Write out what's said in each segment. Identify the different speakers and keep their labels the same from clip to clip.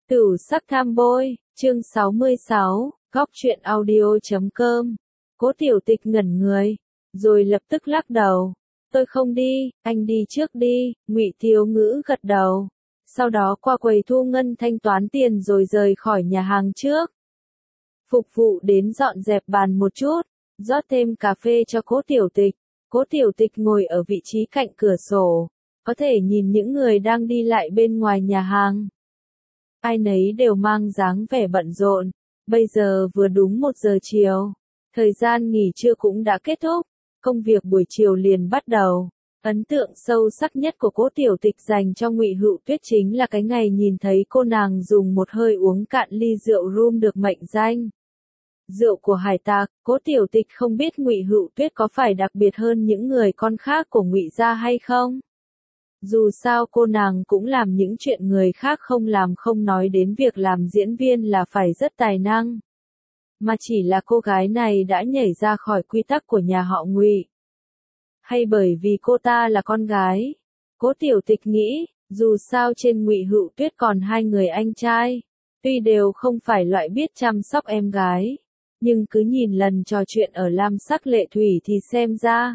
Speaker 1: Tửu sắc tham bôi, chương 66, góc truyện audio.com. Cố Tiểu Tịch ngẩn người, rồi lập tức lắc đầu. Tôi không đi, anh đi trước đi. Ngụy Thiếu Ngữ gật đầu. Sau đó qua quầy thu ngân thanh toán tiền rồi rời khỏi nhà hàng trước. Phục vụ đến dọn dẹp bàn một chút, rót thêm cà phê cho Cố Tiểu Tịch. Cố Tiểu Tịch ngồi ở vị trí cạnh cửa sổ, có thể nhìn những người đang đi lại bên ngoài nhà hàng. Ai nấy đều mang dáng vẻ bận rộn, bây giờ vừa đúng 1 giờ chiều. Thời gian nghỉ trưa cũng đã kết thúc, công việc buổi chiều liền bắt đầu. Ấn tượng sâu sắc nhất của Cố Tiểu Tịch dành cho Ngụy Hữu Tuyết chính là cái ngày nhìn thấy cô nàng dùng một hơi uống cạn ly rượu rum được mệnh danh rượu của hải tặc. Cố Tiểu Tịch không biết Ngụy Hữu Tuyết có phải đặc biệt hơn những người con khác của Ngụy gia hay không. Dù sao cô nàng cũng làm những chuyện người khác không làm, không nói đến việc làm diễn viên là phải rất tài năng. Mà chỉ là cô gái này đã nhảy ra khỏi quy tắc của nhà họ Ngụy. Hay bởi vì cô ta là con gái? Cố Tiểu Tịch nghĩ, dù sao trên Ngụy Hữu Tuyết còn 2 người anh trai. Tuy đều không phải loại biết chăm sóc em gái, nhưng cứ nhìn lần trò chuyện ở Lam Sắc Lệ Thủy thì xem ra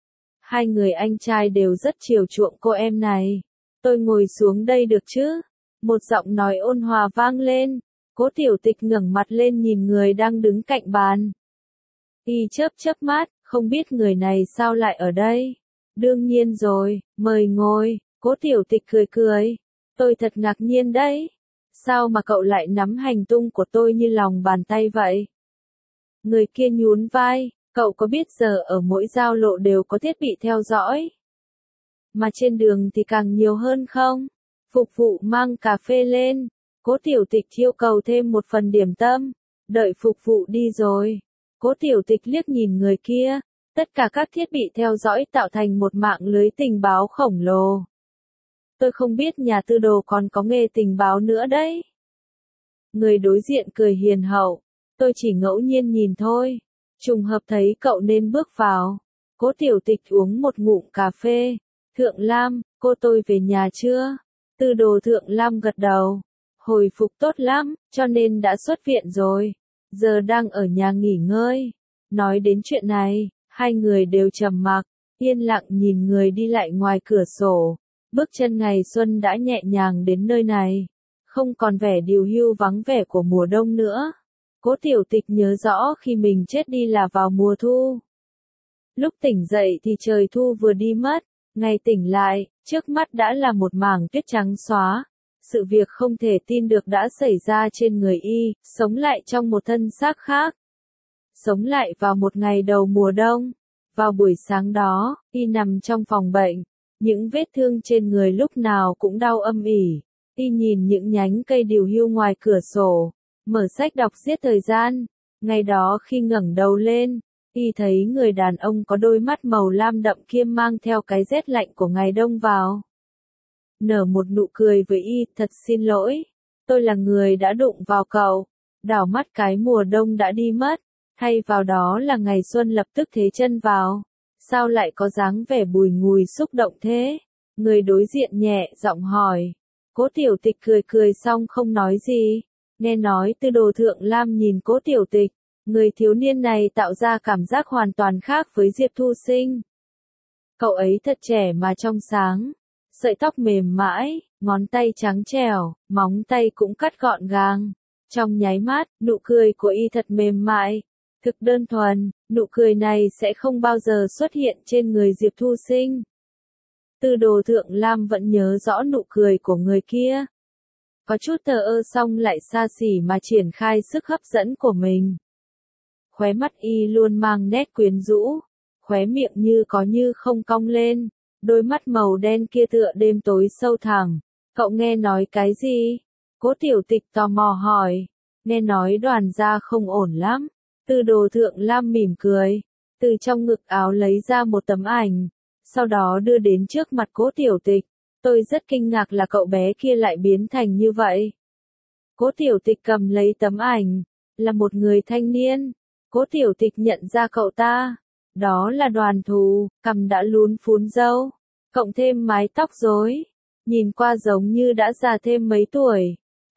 Speaker 1: 2 người anh trai đều rất chiều chuộng cô em này. Tôi ngồi xuống đây được chứ? Một giọng nói ôn hòa vang lên. Cố Tiểu Tịch ngẩng mặt lên nhìn người đang đứng cạnh bàn. Y chớp mắt, không biết người này sao lại ở đây. Đương nhiên rồi, mời ngồi. Cố Tiểu Tịch cười. Tôi thật ngạc nhiên đấy. Sao mà cậu lại nắm hành tung của tôi như lòng bàn tay vậy? Người kia nhún vai. Cậu có biết giờ ở mỗi giao lộ đều có thiết bị theo dõi? Mà trên đường thì càng nhiều hơn không? Phục vụ mang cà phê lên. Cố Tiểu Tịch yêu cầu thêm một phần điểm tâm. Đợi phục vụ đi rồi. Cố Tiểu Tịch liếc nhìn người kia. Tất cả các thiết bị theo dõi tạo thành một mạng lưới tình báo khổng lồ. Tôi không biết nhà tư đồ còn có nghề tình báo nữa đấy. Người đối diện cười hiền hậu. Tôi chỉ ngẫu nhiên nhìn thôi. Trùng hợp thấy cậu nên bước vào. Cố Tiểu Tịch uống một ngụm cà phê. Thượng Lam, cô tôi về nhà chưa? Tư đồ Thượng Lam gật đầu. Hồi phục tốt lắm, cho nên đã xuất viện rồi. Giờ đang ở nhà nghỉ ngơi. Nói đến chuyện này, 2 người đều trầm mặc, yên lặng nhìn người đi lại ngoài cửa sổ. Bước chân ngày xuân đã nhẹ nhàng đến nơi này. Không còn vẻ điều hưu vắng vẻ của mùa đông nữa. Cố Tiểu Tịch nhớ rõ khi mình chết đi là vào mùa thu. Lúc tỉnh dậy thì trời thu vừa đi mất, ngày tỉnh lại, trước mắt đã là một mảng tuyết trắng xóa. Sự việc không thể tin được đã xảy ra trên người y, sống lại trong một thân xác khác. Sống lại vào một ngày đầu mùa đông. Vào buổi sáng đó, y nằm trong phòng bệnh. Những vết thương trên người lúc nào cũng đau âm ỉ. Y nhìn những nhánh cây điều hưu ngoài cửa sổ. Mở sách đọc giết thời gian. Ngày đó khi ngẩng đầu lên, y thấy người đàn ông có đôi mắt màu lam đậm kia mang theo cái rét lạnh của ngày đông vào. Nở một nụ cười với y, thật xin lỗi. Tôi là người đã đụng vào cậu. Đảo mắt cái mùa đông đã đi mất. Thay vào đó là ngày xuân lập tức thế chân vào. Sao lại có dáng vẻ bùi ngùi xúc động thế? Người đối diện nhẹ giọng hỏi. Cố Tiểu Tịch cười xong không nói gì. Nghe nói Tư đồ Thượng Lam nhìn Cố Tiểu Tịch, người thiếu niên này tạo ra cảm giác hoàn toàn khác với Diệp Thu Sinh. Cậu ấy thật trẻ mà trong sáng, sợi tóc mềm mãi, ngón tay trắng trẻo, móng tay cũng cắt gọn gàng. Trong nháy mắt, nụ cười của y thật mềm mại, thực đơn thuần, nụ cười này sẽ không bao giờ xuất hiện trên người Diệp Thu Sinh. Tư đồ Thượng Lam vẫn nhớ rõ nụ cười của người kia. Có chút thờ ơ xong lại xa xỉ mà triển khai sức hấp dẫn của mình. Khóe mắt y luôn mang nét quyến rũ, khóe miệng như có như không cong lên, đôi mắt màu đen kia tựa đêm tối sâu thẳm. Cậu nghe nói cái gì? Cố Tiểu Tịch tò mò hỏi. Nghe nói Đoàn gia không ổn lắm. Tư đồ Thượng Lam mỉm cười, từ trong ngực áo lấy ra một tấm ảnh, sau đó đưa đến trước mặt Cố Tiểu Tịch. Tôi rất kinh ngạc là cậu bé kia lại biến thành như vậy. Cố Tiểu Tịch cầm lấy tấm ảnh, là một người thanh niên. Cố Tiểu Tịch nhận ra cậu ta. Đó là Đoàn Thù, cằm đã lún phún râu, cộng thêm mái tóc rối. Nhìn qua giống như đã già thêm mấy tuổi.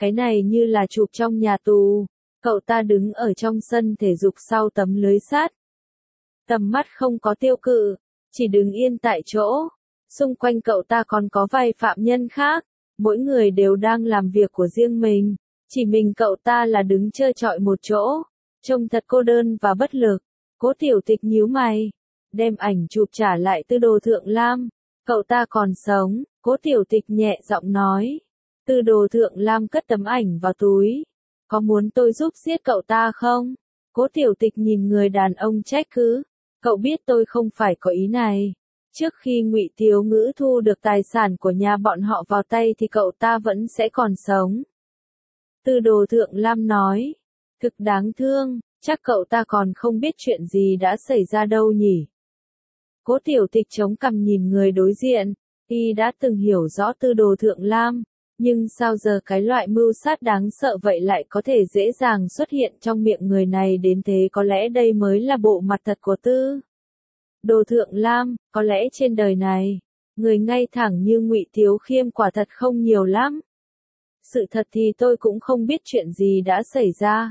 Speaker 1: Cái này như là chụp trong nhà tù. Cậu ta đứng ở trong sân thể dục sau tấm lưới sắt. Tầm mắt không có tiêu cự, chỉ đứng yên tại chỗ. Xung quanh cậu ta còn có vài phạm nhân khác, mỗi người đều đang làm việc của riêng mình. Chỉ mình cậu ta là đứng trơ trọi một chỗ, trông thật cô đơn và bất lực. Cố Tiểu Tịch nhíu mày, đem ảnh chụp trả lại Tư Đồ Thượng Lam. Cậu ta còn sống, Cố Tiểu Tịch nhẹ giọng nói. Tư Đồ Thượng Lam cất tấm ảnh vào túi. Có muốn tôi giúp giết cậu ta không? Cố Tiểu Tịch nhìn người đàn ông trách cứ. Cậu biết tôi không phải có ý này. Trước khi Ngụy Thiếu Ngữ thu được tài sản của nhà bọn họ vào tay thì cậu ta vẫn sẽ còn sống. Tư Đồ Thượng Lam nói. Thực đáng thương, chắc cậu ta còn không biết chuyện gì đã xảy ra đâu nhỉ. Cố Tiểu Tịch chống cằm nhìn người đối diện. Y đã từng hiểu rõ Tư Đồ Thượng Lam. Nhưng sao giờ cái loại mưu sát đáng sợ vậy lại có thể dễ dàng xuất hiện trong miệng người này đến thế, có lẽ đây mới là bộ mặt thật của Tư Đồ Thượng Lam. Có lẽ trên đời này, người ngay thẳng như Ngụy Thiếu Khiêm quả thật không nhiều lắm. Sự thật thì tôi cũng không biết chuyện gì đã xảy ra.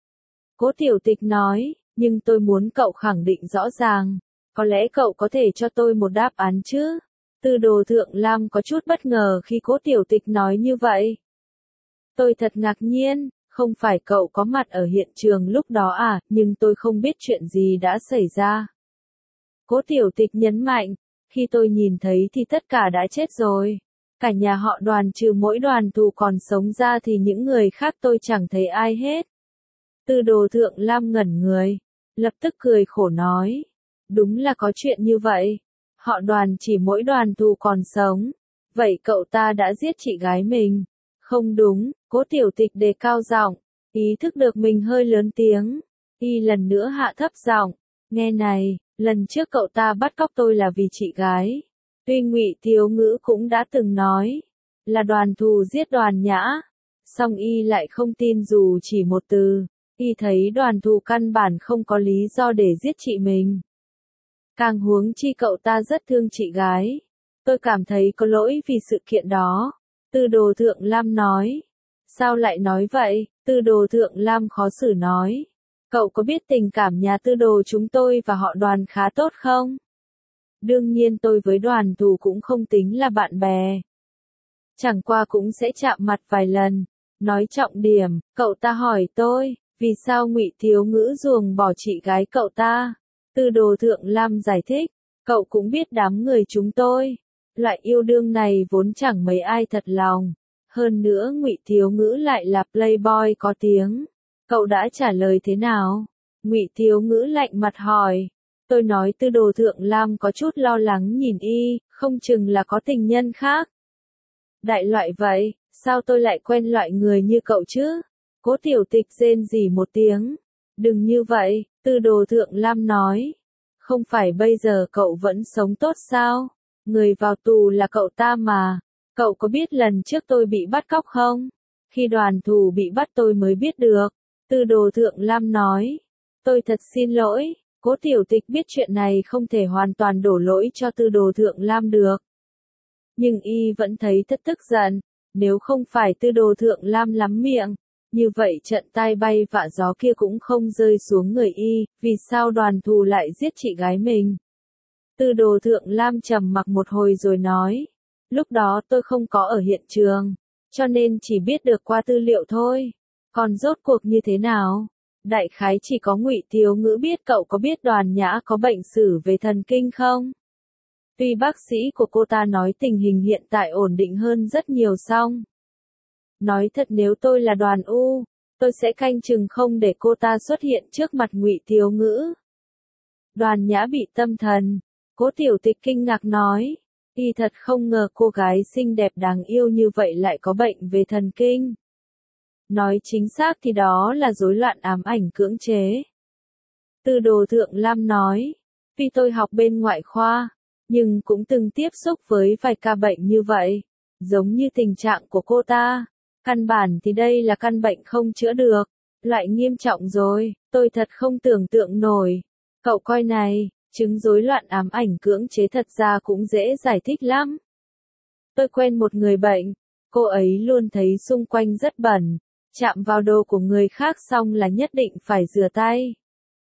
Speaker 1: Cố Tiểu Tịch nói, nhưng tôi muốn cậu khẳng định rõ ràng. Có lẽ cậu có thể cho tôi một đáp án chứ? Tư Đồ Thượng Lam có chút bất ngờ khi Cố Tiểu Tịch nói như vậy. Tôi thật ngạc nhiên, không phải cậu có mặt ở hiện trường lúc đó à, nhưng tôi không biết chuyện gì đã xảy ra. Cố Tiểu Tịch nhấn mạnh, khi tôi nhìn thấy thì tất cả đã chết rồi. Cả nhà họ Đoàn trừ mỗi đoàn tù còn sống ra thì những người khác tôi chẳng thấy ai hết. Tư Đồ Thượng Lam ngẩn người, lập tức cười khổ nói. Đúng là có chuyện như vậy. Họ Đoàn chỉ mỗi đoàn tù còn sống. Vậy cậu ta đã giết chị gái mình. Không đúng, Cố Tiểu Tịch đề cao giọng, ý thức được mình hơi lớn tiếng. Y lần nữa hạ thấp giọng, nghe này, lần trước cậu ta bắt cóc tôi là vì chị gái. Tuy Ngụy Thiếu Ngữ cũng đã từng nói, là Đoàn Thù giết Đoàn Nhã. Song Y lại không tin dù chỉ một từ. Y thấy Đoàn Thù căn bản không có lý do để giết chị mình. Càng huống chi cậu ta rất thương chị gái. Tôi cảm thấy có lỗi vì sự kiện đó. Tư Đồ Thượng Lam nói. Sao lại nói vậy? Tư Đồ Thượng Lam khó xử nói. Cậu có biết tình cảm nhà Tư Đồ chúng tôi và họ Đoàn khá tốt không? Đương nhiên tôi với Đoàn Thù cũng không tính là bạn bè. Chẳng qua cũng sẽ chạm mặt vài lần. Nói trọng điểm, cậu ta hỏi tôi, vì sao Ngụy Thiếu Ngữ ruồng bỏ chị gái cậu ta? Tư Đồ Thượng Lam giải thích, cậu cũng biết đám người chúng tôi. Loại yêu đương này vốn chẳng mấy ai thật lòng. Hơn nữa Ngụy Thiếu Ngữ lại là playboy có tiếng. Cậu đã trả lời thế nào? Ngụy Thiếu Ngữ lạnh mặt hỏi. Tôi nói Tư Đồ Thượng Lam có chút lo lắng nhìn Y, không chừng là có tình nhân khác. Đại loại vậy, sao tôi lại quen loại người như cậu chứ? Cố Tiểu Tịch rên rỉ một tiếng. Đừng như vậy, Tư Đồ Thượng Lam nói. Không phải bây giờ cậu vẫn sống tốt sao? Người vào tù là cậu ta mà. Cậu có biết lần trước tôi bị bắt cóc không? Khi Đoàn Thù bị bắt tôi mới biết được. Tư Đồ Thượng Lam nói. Tôi thật xin lỗi. Cố Tiểu Tịch biết chuyện này không thể hoàn toàn đổ lỗi cho Tư Đồ Thượng Lam được. Nhưng Y vẫn thấy rất tức giận. Nếu không phải Tư Đồ Thượng Lam lắm miệng, như vậy trận tai bay vạ gió kia cũng không rơi xuống người Y. Vì sao Đoàn Thù lại giết chị gái mình? Tư Đồ Thượng Lam trầm mặc một hồi rồi nói. Lúc đó tôi không có ở hiện trường, cho nên chỉ biết được qua tư liệu thôi. Còn rốt cuộc như thế nào? Đại khái chỉ có Ngụy Thiếu Ngữ biết. Cậu có biết Đoàn Nhã có bệnh sử về thần kinh không? Tuy bác sĩ của cô ta nói tình hình hiện tại ổn định hơn rất nhiều song. Nói thật nếu tôi là Đoàn U, tôi sẽ canh chừng không để cô ta xuất hiện trước mặt Ngụy Thiếu Ngữ. Đoàn Nhã bị tâm thần. Cố Tiểu Tịch kinh ngạc nói. Y thật không ngờ cô gái xinh đẹp đáng yêu như vậy lại có bệnh về thần kinh. Nói chính xác thì đó là rối loạn ám ảnh cưỡng chế. Tư Đồ Thượng Lam nói. Vì tôi học bên ngoại khoa, nhưng cũng từng tiếp xúc với vài ca bệnh như vậy. Giống như tình trạng của cô ta. Căn bản thì đây là căn bệnh không chữa được. Loại nghiêm trọng rồi, tôi thật không tưởng tượng nổi. Cậu coi này. Chứng rối loạn ám ảnh cưỡng chế thật ra cũng dễ giải thích lắm. Tôi quen một người bệnh, Cô ấy luôn thấy xung quanh rất bẩn, chạm vào đồ của người khác xong là nhất định phải rửa tay.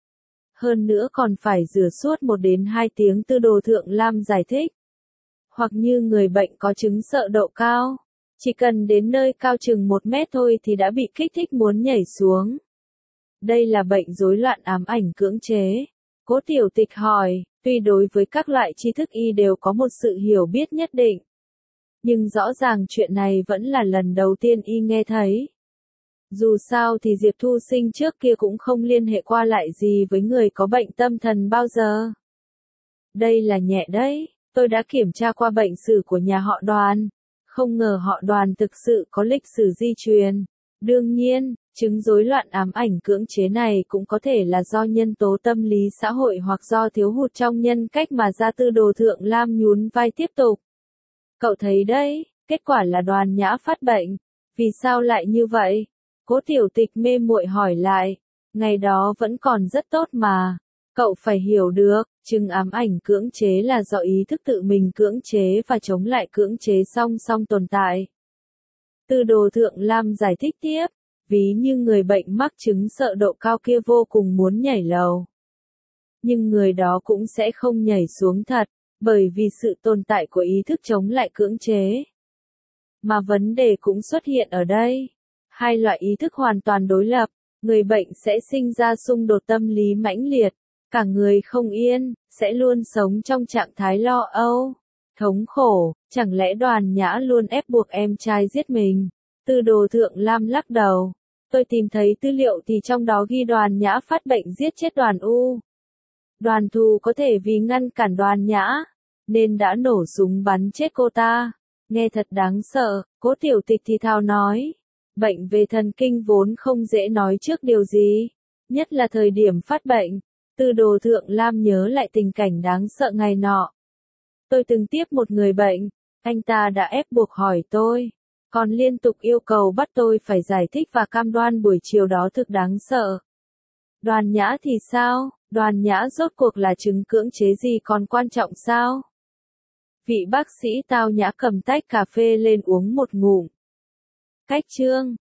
Speaker 1: Hơn nữa còn phải rửa suốt 1 đến 2 tiếng. Tư đồ Thượng Lam giải thích. Hoặc như người bệnh có chứng sợ độ cao. Chỉ cần đến nơi cao chừng 1 mét thôi thì đã bị kích thích muốn nhảy xuống. Đây là bệnh rối loạn ám ảnh cưỡng chế. Cố Tiểu Tịch hỏi, tuy đối với các loại tri thức y đều có một sự hiểu biết nhất định. Nhưng rõ ràng chuyện này vẫn là lần đầu tiên y nghe thấy. Dù sao thì Diệp Thu Sinh trước kia cũng không liên hệ qua lại gì với người có bệnh tâm thần bao giờ. Đây là nhẹ đấy, tôi đã kiểm tra qua bệnh sử của nhà họ Đoàn. Không ngờ họ Đoàn thực sự có lịch sử di truyền. Đương nhiên, chứng rối loạn ám ảnh cưỡng chế này cũng có thể là do nhân tố tâm lý xã hội hoặc do thiếu hụt trong nhân cách mà ra. Tư đồ Thượng Lam nhún vai tiếp tục. Cậu thấy đấy, kết quả là Đoàn Nhã phát bệnh. Vì sao lại như vậy? Cố Tiểu Tịch mê muội hỏi lại. Ngày đó vẫn còn rất tốt mà. Cậu phải hiểu được, chứng ám ảnh cưỡng chế là do ý thức tự mình cưỡng chế và chống lại cưỡng chế song song tồn tại. Tư đồ Thượng Lam giải thích tiếp, ví như người bệnh mắc chứng sợ độ cao kia vô cùng muốn nhảy lầu. Nhưng người đó cũng sẽ không nhảy xuống thật, bởi vì sự tồn tại của ý thức chống lại cưỡng chế. Mà vấn đề cũng xuất hiện ở đây. Hai loại ý thức hoàn toàn đối lập, người bệnh sẽ sinh ra xung đột tâm lý mãnh liệt, cả người không yên, sẽ luôn sống trong trạng thái lo âu, thống khổ. Chẳng lẽ Đoàn Nhã luôn ép buộc em trai giết mình? Tư đồ Thượng Lam lắc đầu. Tôi tìm thấy tư liệu thì trong đó ghi Đoàn Nhã phát bệnh giết chết Đoàn U. Đoàn Thù có thể vì ngăn cản Đoàn Nhã, nên đã nổ súng bắn chết cô ta. Nghe thật đáng sợ, Cố Tiểu Tịch thì thào nói. Bệnh về thần kinh vốn không dễ nói trước điều gì, nhất là thời điểm phát bệnh. Tư đồ Thượng Lam nhớ lại tình cảnh đáng sợ ngày nọ. Tôi từng tiếp một người bệnh, anh ta đã ép buộc hỏi tôi, còn liên tục yêu cầu bắt tôi phải giải thích và cam đoan buổi chiều đó thực đáng sợ. Đoàn Nhã thì sao? Đoàn Nhã rốt cuộc là chứng cưỡng chế gì còn quan trọng sao? Vị bác sĩ tao nhã cầm tách cà phê lên uống một ngụm. Cách chương